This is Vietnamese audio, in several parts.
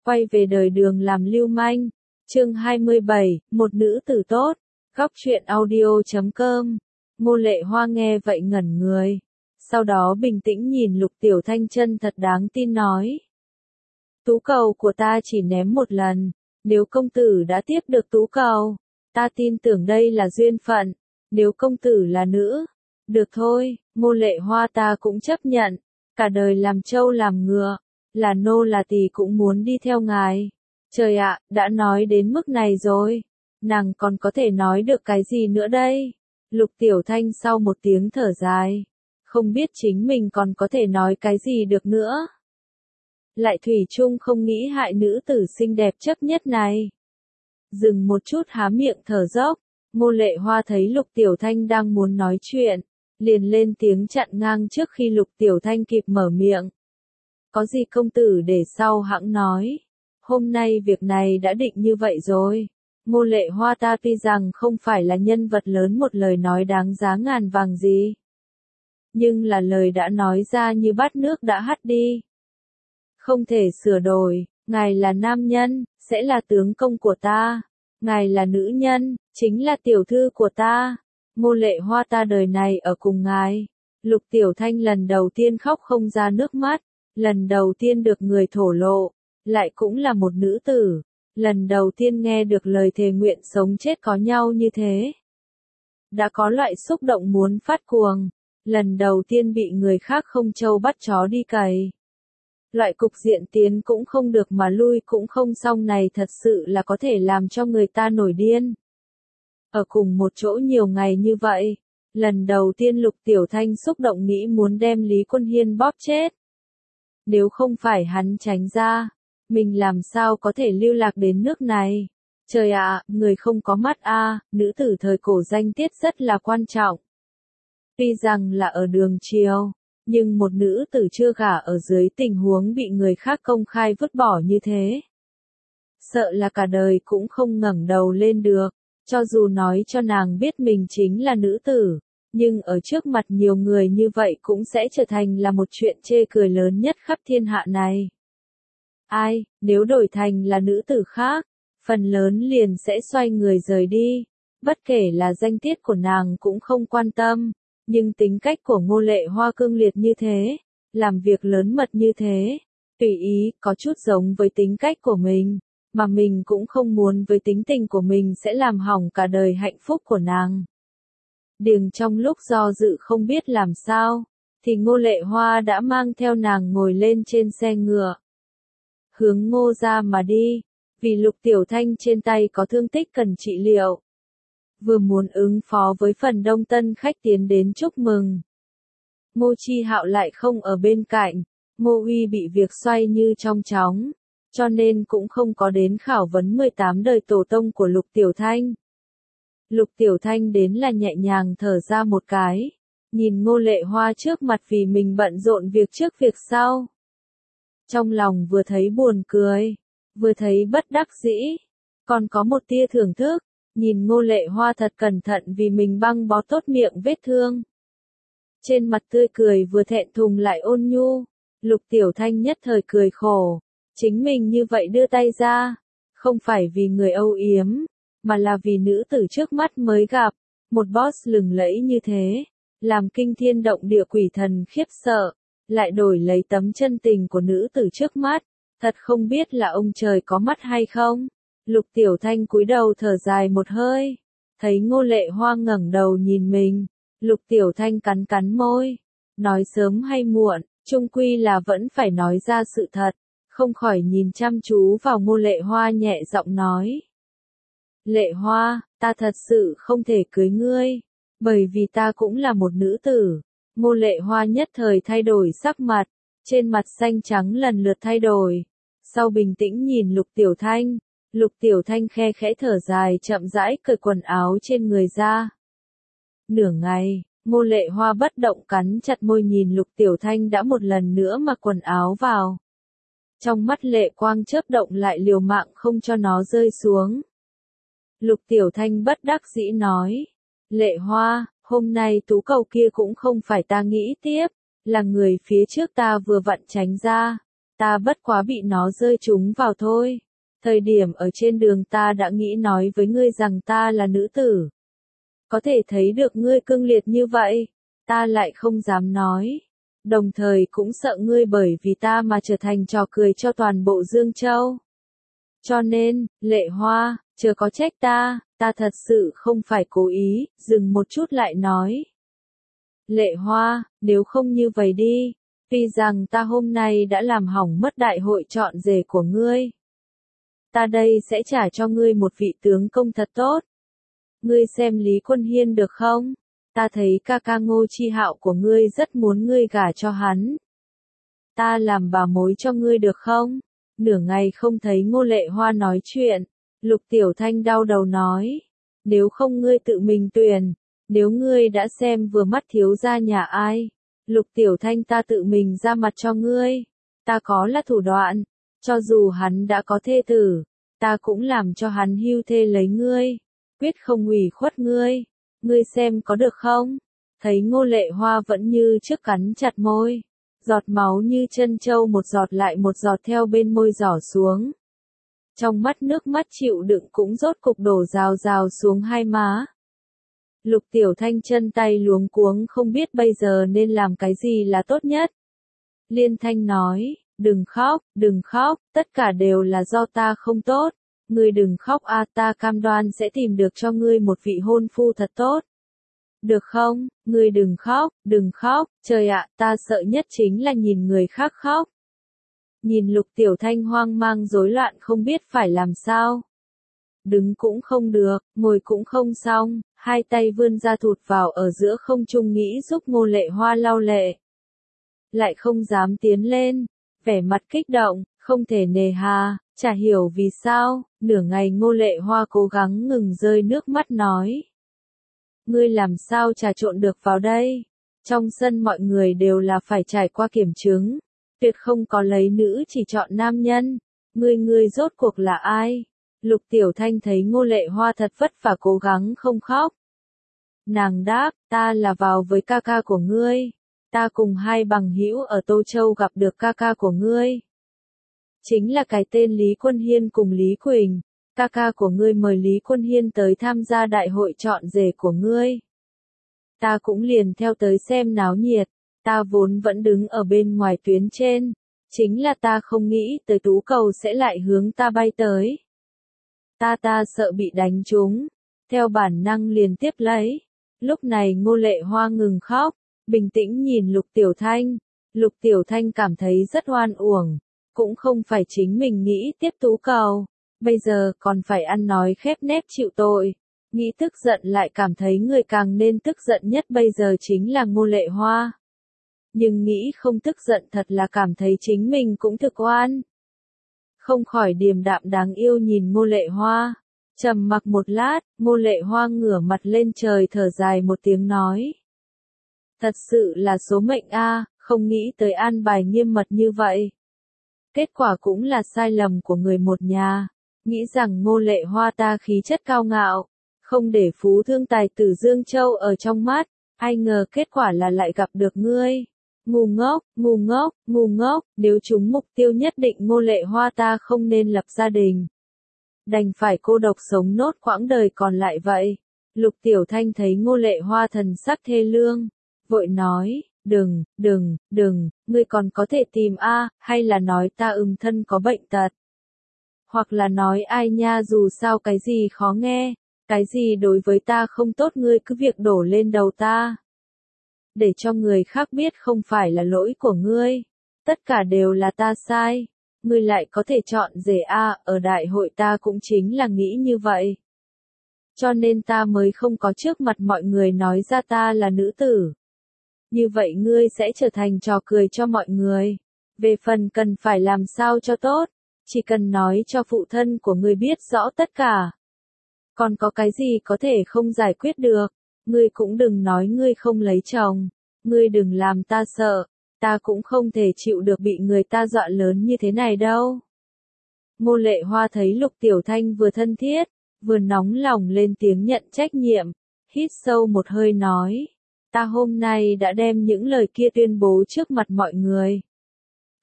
quay về đời đường làm lưu manh. Chương 27, một nữ tử tốt. Góc truyện audio.com. Ngô Lệ Hoa nghe vậy ngẩn người. Sau đó bình tĩnh nhìn Lục Tiểu Thanh chân thật đáng tin nói. Tú cầu của ta chỉ ném một lần, nếu công tử đã tiếp được tú cầu, ta tin tưởng đây là duyên phận, nếu công tử là nữ, được thôi, Ngô Lệ Hoa ta cũng chấp nhận, cả đời làm trâu làm ngựa, là nô là tỳ cũng muốn đi theo ngài. Trời ạ, đã nói đến mức này rồi, nàng còn có thể nói được cái gì nữa đây? Lục Tiểu Thanh sau một tiếng thở dài, không biết chính mình còn có thể nói cái gì được nữa. Lại thủy chung không nghĩ hại nữ tử xinh đẹp chấp nhất này. Dừng một chút há miệng thở dốc, Ngô Lệ Hoa thấy Lục Tiểu Thanh đang muốn nói chuyện, liền lên tiếng chặn ngang trước khi Lục Tiểu Thanh kịp mở miệng. Có gì công tử để sau hẵng nói, hôm nay việc này đã định như vậy rồi. Ngô Lệ Hoa ta tuy rằng không phải là nhân vật lớn một lời nói đáng giá ngàn vàng gì, nhưng là lời đã nói ra như bát nước đã hắt đi. Không thể sửa đổi, ngài là nam nhân, sẽ là tướng công của ta. Ngài là nữ nhân, chính là tiểu thư của ta. Ngô Lệ Hoa ta đời này ở cùng ngài. Lục Tiểu Thanh lần đầu tiên khóc không ra nước mắt, lần đầu tiên được người thổ lộ, lại cũng là một nữ tử, lần đầu tiên nghe được lời thề nguyện sống chết có nhau như thế. Đã có loại xúc động muốn phát cuồng, lần đầu tiên bị người khác không trâu bắt chó đi cày. Loại cục diện tiến cũng không được mà lui cũng không xong này thật sự là có thể làm cho người ta nổi điên. Ở cùng một chỗ nhiều ngày như vậy, lần đầu tiên Lục Tiểu Thanh xúc động nghĩ muốn đem Lý Quân Hiên bóp chết. Nếu không phải hắn tránh ra, mình làm sao có thể lưu lạc đến nước này. Trời ạ, người không có mắt a, nữ tử thời cổ danh tiết rất là quan trọng. Tuy rằng là ở đường triều, nhưng một nữ tử chưa gả ở dưới tình huống bị người khác công khai vứt bỏ như thế, sợ là cả đời cũng không ngẩng đầu lên được. Cho dù nói cho nàng biết mình chính là nữ tử, nhưng ở trước mặt nhiều người như vậy cũng sẽ trở thành là một chuyện chê cười lớn nhất khắp thiên hạ này. Ai, nếu đổi thành là nữ tử khác, phần lớn liền sẽ xoay người rời đi, bất kể là danh tiết của nàng cũng không quan tâm, nhưng tính cách của Ngô Lệ Hoa cương liệt như thế, làm việc lớn mật như thế, tùy ý, có chút giống với tính cách của mình, mà mình cũng không muốn với tính tình của mình sẽ làm hỏng cả đời hạnh phúc của nàng. Điềng trong lúc do dự không biết làm sao, thì Ngô Lệ Hoa đã mang theo nàng ngồi lên trên xe ngựa, hướng Ngô gia mà đi, vì Lục Tiểu Thanh trên tay có thương tích cần trị liệu. Vừa muốn ứng phó với phần đông tân khách tiến đến chúc mừng. Ngô Chi Hạo lại không ở bên cạnh, Ngô Uy bị việc xoay như trong chóng, cho nên cũng không có đến khảo vấn 18 đời tổ tông của Lục Tiểu Thanh. Lục Tiểu Thanh đến là nhẹ nhàng thở ra một cái, nhìn Ngô Lệ Hoa trước mặt vì mình bận rộn việc trước việc sau. Trong lòng vừa thấy buồn cười, vừa thấy bất đắc dĩ, còn có một tia thưởng thức, nhìn Ngô Lệ Hoa thật cẩn thận vì mình băng bó tốt miệng vết thương. Trên mặt tươi cười vừa thẹn thùng lại ôn nhu, Lục Tiểu Thanh nhất thời cười khổ, chính mình như vậy đưa tay ra, không phải vì người âu yếm, mà là vì nữ tử trước mắt mới gặp, một boss lừng lẫy như thế, làm kinh thiên động địa quỷ thần khiếp sợ, lại đổi lấy tấm chân tình của nữ tử trước mắt, thật không biết là ông trời có mắt hay không. Lục Tiểu Thanh cúi đầu thở dài một hơi, thấy Ngô Lệ Hoa ngẩng đầu nhìn mình, Lục Tiểu Thanh cắn cắn môi, nói sớm hay muộn, chung quy là vẫn phải nói ra sự thật, không khỏi nhìn chăm chú vào Ngô Lệ Hoa nhẹ giọng nói. Lệ Hoa, ta thật sự không thể cưới ngươi, bởi vì ta cũng là một nữ tử. Ngô Lệ Hoa nhất thời thay đổi sắc mặt, trên mặt xanh trắng lần lượt thay đổi, sau bình tĩnh nhìn Lục Tiểu Thanh. Lục Tiểu Thanh khe khẽ thở dài chậm rãi cởi quần áo trên người ra. Nửa ngày, Ngô Lệ Hoa bất động cắn chặt môi nhìn Lục Tiểu Thanh đã một lần nữa mặc quần áo vào. Trong mắt lệ quang chớp động lại liều mạng không cho nó rơi xuống. Lục Tiểu Thanh bất đắc dĩ nói. Lệ Hoa, hôm nay tú cầu kia cũng không phải ta nghĩ tiếp, là người phía trước ta vừa vặn tránh ra. ta bất quá bị nó rơi trúng vào thôi. Thời điểm ở trên đường ta đã nghĩ nói với ngươi rằng ta là nữ tử. Có thể thấy được ngươi cương liệt như vậy, ta lại không dám nói. Đồng thời cũng sợ ngươi bởi vì ta mà trở thành trò cười cho toàn bộ Dương Châu. Cho nên, Lệ Hoa, chớ có trách ta thật sự không phải cố ý, dừng một chút lại nói. Lệ Hoa, nếu không như vậy đi, tuy rằng ta hôm nay đã làm hỏng mất đại hội chọn rể của ngươi. Ta đây sẽ trả cho ngươi một vị tướng công thật tốt. Ngươi xem Lý Quân Hiên được không? Ta thấy ca ca Ngô Chi Hạo của ngươi rất muốn ngươi gả cho hắn. Ta làm bà mối cho ngươi được không? Nửa ngày không thấy Ngô Lệ Hoa nói chuyện, Lục Tiểu Thanh đau đầu nói. Nếu không ngươi tự mình tuyển, nếu ngươi đã xem vừa mắt thiếu gia nhà ai, Lục Tiểu Thanh ta tự mình ra mặt cho ngươi. Ta có là thủ đoạn, cho dù hắn đã có thê tử, ta cũng làm cho hắn hưu thê lấy ngươi, quyết không ủy khuất ngươi. Ngươi xem có được không? Thấy Ngô Lệ Hoa vẫn như trước cắn chặt môi, giọt máu như chân trâu một giọt lại một giọt theo bên môi giỏ xuống. Trong mắt nước mắt chịu đựng cũng rốt cục đổ rào rào xuống hai má. Lục Tiểu Thanh chân tay luống cuống không biết bây giờ nên làm cái gì là tốt nhất. Liên Thanh nói, đừng khóc, tất cả đều là do ta không tốt. Ngươi đừng khóc ta cam đoan sẽ tìm được cho ngươi một vị hôn phu thật tốt. Được không, ngươi đừng khóc, trời ạ, ta sợ nhất chính là nhìn người khác khóc. Nhìn Lục Tiểu Thanh hoang mang rối loạn không biết phải làm sao. Đứng cũng không được, ngồi cũng không xong, hai tay vươn ra thụt vào ở giữa không trung nghĩ giúp Ngô Lệ Hoa lau lệ. Lại không dám tiến lên, vẻ mặt kích động, không thể nề hà, chả hiểu vì sao, nửa ngày Ngô Lệ Hoa cố gắng ngừng rơi nước mắt nói. Ngươi làm sao trà trộn được vào đây? Trong sân mọi người đều là phải trải qua kiểm chứng, tuyệt không có lấy nữ chỉ chọn nam nhân. Ngươi rốt cuộc là ai? Lục Tiểu Thanh thấy Ngô Lệ Hoa thật vất vả cố gắng không khóc. Nàng đáp, ta là vào với ca ca của ngươi. Ta cùng hai bằng hữu ở Tô Châu gặp được ca ca của ngươi. Chính là cái tên Lý Quân Hiên cùng Lý Quỳnh. Ca ca của ngươi mời Lý Quân Hiên tới tham gia đại hội chọn rể của ngươi. Ta cũng liền theo tới xem náo nhiệt, ta vốn vẫn đứng ở bên ngoài tuyến trên, chính là ta không nghĩ tới tú cầu sẽ lại hướng ta bay tới. Ta sợ bị đánh trúng, theo bản năng liền tiếp lấy. Lúc này Ngô Lệ Hoa ngừng khóc, bình tĩnh nhìn Lục Tiểu Thanh. Lục Tiểu Thanh cảm thấy rất oan uổng, cũng không phải chính mình nghĩ tiếp tú cầu. Bây giờ còn phải ăn nói khép nép chịu tội. Nghĩ tức giận lại cảm thấy người càng nên tức giận nhất bây giờ chính là Ngô Lệ Hoa. Nhưng nghĩ không tức giận thật là cảm thấy chính mình cũng thực oan. Không khỏi điềm đạm đáng yêu nhìn Ngô Lệ Hoa. Trầm mặc một lát, Ngô Lệ Hoa ngửa mặt lên trời thở dài một tiếng nói. Thật sự là số mệnh không nghĩ tới an bài nghiêm mật như vậy. Kết quả cũng là sai lầm của người một nhà. Nghĩ rằng Ngô Lệ Hoa ta khí chất cao ngạo, không để phú thương tài tử Dương Châu ở trong mắt, ai ngờ kết quả là lại gặp được ngươi. Ngu ngốc, nếu chúng mục tiêu nhất định Ngô Lệ Hoa ta không nên lập gia đình. Đành phải cô độc sống nốt quãng đời còn lại vậy. Lục Tiểu Thanh thấy Ngô Lệ Hoa thần sắc thê lương, vội nói, đừng, ngươi còn có thể tìm hay là nói ta thân có bệnh tật. Hoặc là nói ai nha dù sao cái gì khó nghe, cái gì đối với ta không tốt ngươi cứ việc đổ lên đầu ta. Để cho người khác biết không phải là lỗi của ngươi, tất cả đều là ta sai, ngươi lại có thể chọn rể ở đại hội ta cũng chính là nghĩ như vậy. Cho nên ta mới không có trước mặt mọi người nói ra ta là nữ tử. Như vậy ngươi sẽ trở thành trò cười cho mọi người. Về phần cần phải làm sao cho tốt, chỉ cần nói cho phụ thân của ngươi biết rõ tất cả. Còn có cái gì có thể không giải quyết được, ngươi cũng đừng nói ngươi không lấy chồng, ngươi đừng làm ta sợ, ta cũng không thể chịu được bị người ta dọa lớn như thế này đâu. Ngô Lệ Hoa thấy Lục Tiểu Thanh vừa thân thiết, vừa nóng lòng lên tiếng nhận trách nhiệm, hít sâu một hơi nói, ta hôm nay đã đem những lời kia tuyên bố trước mặt mọi người.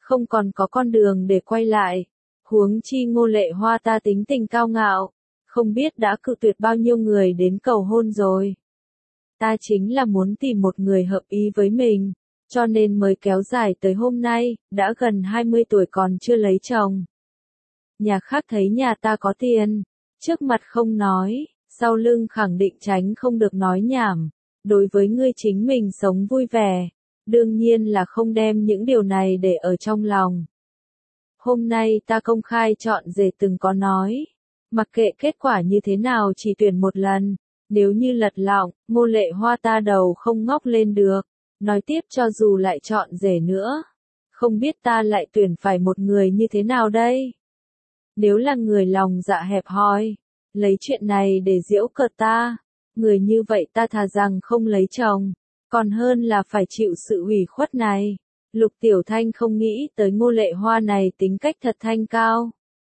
không còn có con đường để quay lại. Huống chi Ngô Lệ Hoa ta tính tình cao ngạo, không biết đã cự tuyệt bao nhiêu người đến cầu hôn rồi. Ta chính là muốn tìm một người hợp ý với mình, cho nên mới kéo dài tới hôm nay, đã gần 20 tuổi còn chưa lấy chồng. Nhà khác thấy nhà ta có tiền, trước mặt không nói, sau lưng khẳng định tránh không được nói nhảm. Đối với ngươi chính mình sống vui vẻ, đương nhiên là không đem những điều này để ở trong lòng. Hôm nay ta công khai chọn rể từng có nói, mặc kệ kết quả như thế nào chỉ tuyển một lần, nếu như lật lọng, Ngô Lệ Hoa ta đầu không ngóc lên được. Nói tiếp cho dù lại chọn rể nữa, không biết ta lại tuyển phải một người như thế nào đây? Nếu là người lòng dạ hẹp hòi, lấy chuyện này để giễu cợt ta, người như vậy ta thà rằng không lấy chồng, còn hơn là phải chịu sự ủy khuất này. Lục Tiểu Thanh không nghĩ tới Ngô Lệ Hoa này tính cách thật thanh cao.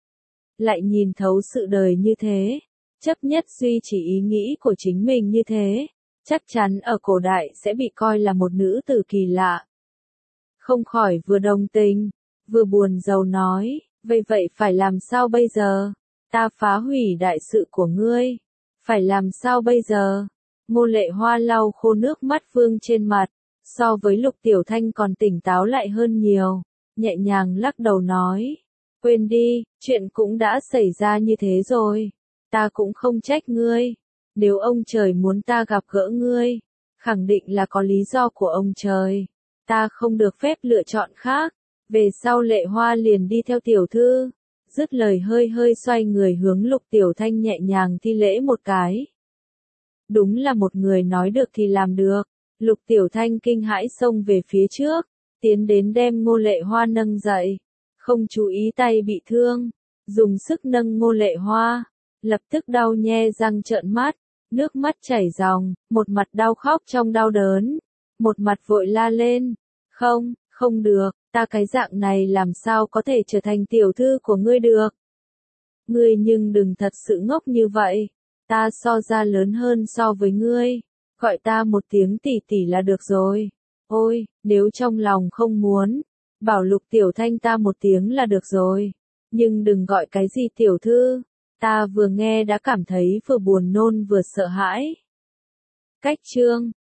Lại nhìn thấu sự đời như thế, chấp nhất duy trì ý nghĩ của chính mình như thế, chắc chắn ở cổ đại sẽ bị coi là một nữ tử kỳ lạ. Không khỏi vừa đồng tình, vừa buồn rầu nói, vậy phải làm sao bây giờ? Ta phá hủy đại sự của ngươi, phải làm sao bây giờ? Ngô Lệ Hoa lau khô nước mắt vương trên mặt, so với Lục Tiểu Thanh còn tỉnh táo lại hơn nhiều, nhẹ nhàng lắc đầu nói, quên đi, chuyện cũng đã xảy ra như thế rồi, ta cũng không trách ngươi, nếu ông trời muốn ta gặp gỡ ngươi, khẳng định là có lý do của ông trời, ta không được phép lựa chọn khác. Về sau Lệ Hoa liền đi theo tiểu thư, dứt lời hơi hơi xoay người hướng Lục Tiểu Thanh nhẹ nhàng thi lễ một cái. Đúng là một người nói được thì làm được. Lục Tiểu Thanh kinh hãi xông về phía trước, tiến đến đem Ngô Lệ Hoa nâng dậy, không chú ý tay bị thương, dùng sức nâng Ngô Lệ Hoa, lập tức đau nhe răng trợn mắt, nước mắt chảy ròng, một mặt đau khóc trong đau đớn, một mặt vội la lên, không được, ta cái dạng này làm sao có thể trở thành tiểu thư của ngươi được. Ngươi nhưng đừng thật sự ngốc như vậy, ta so ra lớn hơn so với ngươi. Gọi ta một tiếng tỷ tỷ là được rồi. Ôi, nếu trong lòng không muốn, bảo Lục Tiểu Thanh ta một tiếng là được rồi. Nhưng đừng gọi cái gì tiểu thư, ta vừa nghe đã cảm thấy vừa buồn nôn vừa sợ hãi. Cách chương